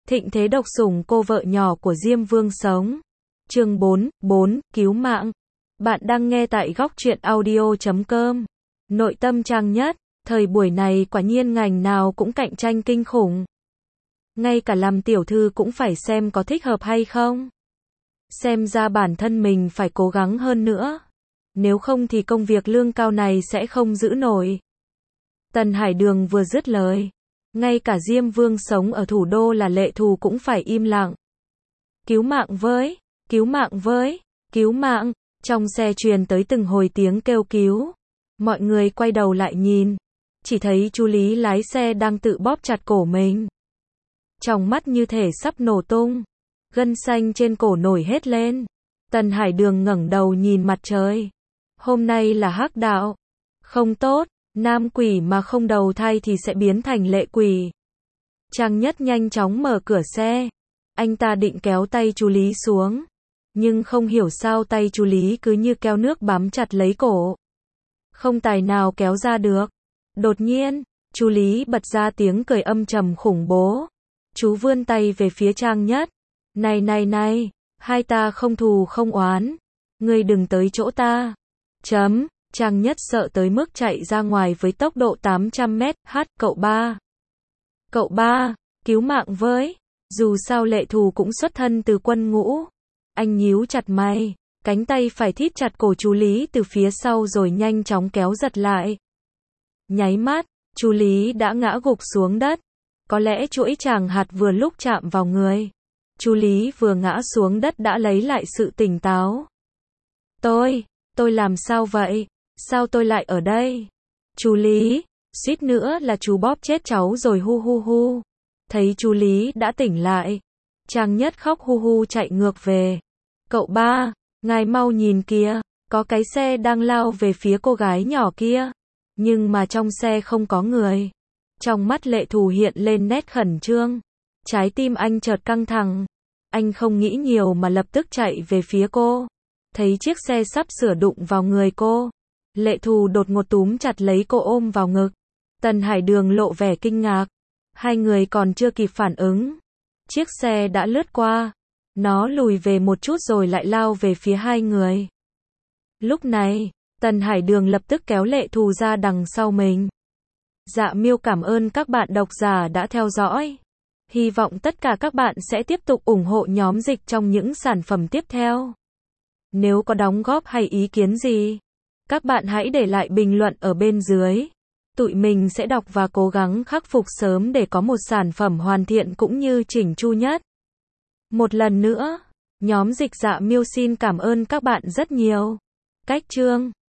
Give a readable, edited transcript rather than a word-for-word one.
Thịnh thế độc sủng cô vợ nhỏ của Diêm Vương sống. Chương 4, cứu mạng. Bạn đang nghe tại góc truyện audio.com. Nội tâm Trang Nhất, thời buổi này quả nhiên ngành nào cũng cạnh tranh kinh khủng. Ngay cả làm tiểu thư cũng phải xem có thích hợp hay không. Xem ra bản thân mình phải cố gắng hơn nữa. Nếu không thì công việc lương cao này sẽ không giữ nổi. Tần Hải Đường vừa dứt lời. Ngay cả Diêm Vương sống ở thủ đô là Lệ Thù cũng phải im lặng. Cứu mạng với, cứu mạng với, cứu mạng. Trong xe truyền tới từng hồi tiếng kêu cứu. Mọi người quay đầu lại nhìn. Chỉ thấy chú Lý lái xe đang tự bóp chặt cổ mình. Trong mắt như thể sắp nổ tung. Gân xanh trên cổ nổi hết lên. Tần Hải Đường ngẩng đầu nhìn mặt trời. Hôm nay là hắc đạo. Không tốt. Nam quỷ mà không đầu thai thì sẽ biến thành lệ quỷ. Trang Nhất nhanh chóng mở cửa xe. Anh ta định kéo tay chú Lý xuống. Nhưng không hiểu sao tay chú Lý cứ như keo nước bám chặt lấy cổ. Không tài nào kéo ra được. Đột nhiên, chú Lý bật ra tiếng cười âm trầm khủng bố. Chú vươn tay về phía Trang Nhất. Này, hai ta không thù không oán. Ngươi đừng tới chỗ ta. Trang Nhất sợ tới mức chạy ra ngoài với tốc độ 800 mét. Cậu ba, cứu mạng với. Dù sao Lệ Thù cũng xuất thân từ quân ngũ. Anh nhíu chặt mày, cánh tay phải thít chặt cổ chú Lý từ phía sau rồi nhanh chóng kéo giật lại. Nháy mắt, chú Lý đã ngã gục xuống đất. Có lẽ chuỗi tràng hạt vừa lúc chạm vào người. Chú Lý vừa ngã xuống đất đã lấy lại sự tỉnh táo. Tôi làm sao vậy? Sao tôi lại ở đây? Chú Lý, suýt nữa là chú bóp chết cháu rồi hu. Thấy chú Lý đã tỉnh lại. Trang Nhất khóc hu chạy ngược về. Cậu ba, ngài mau nhìn kìa, có cái xe đang lao về phía cô gái nhỏ kia. Nhưng mà trong xe không có người. Trong mắt Lệ Thù hiện lên nét khẩn trương. Trái tim anh chợt căng thẳng. Anh không nghĩ nhiều mà lập tức chạy về phía cô. Thấy chiếc xe sắp sửa đụng vào người cô. Lệ Thù đột ngột túm chặt lấy cô ôm vào ngực. Tần Hải Đường lộ vẻ kinh ngạc. Hai người còn chưa kịp phản ứng. Chiếc xe đã lướt qua. Nó lùi về một chút rồi lại lao về phía hai người. Lúc này, Tần Hải Đường lập tức kéo Lệ Thù ra đằng sau mình. Dạ Miêu cảm ơn các bạn độc giả đã theo dõi. Hy vọng tất cả các bạn sẽ tiếp tục ủng hộ nhóm dịch trong những sản phẩm tiếp theo. Nếu có đóng góp hay ý kiến gì, các bạn hãy để lại bình luận ở bên dưới. Tụi mình sẽ đọc và cố gắng khắc phục sớm để có một sản phẩm hoàn thiện cũng như chỉnh chu nhất. Một lần nữa, nhóm dịch Dạ Miêu xin cảm ơn các bạn rất nhiều. Cách chương